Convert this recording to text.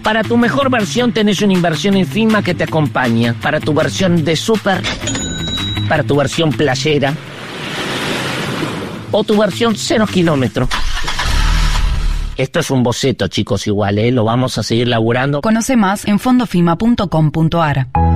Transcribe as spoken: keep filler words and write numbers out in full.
Para tu mejor versión tenés una inversión en FIMA que te acompaña. Para tu versión de súper, para tu versión playera o tu versión cero kilómetros. Esto es un boceto, chicos, igual, ¿eh? Lo vamos a seguir laburando. Conoce más en fondofima punto com punto ar.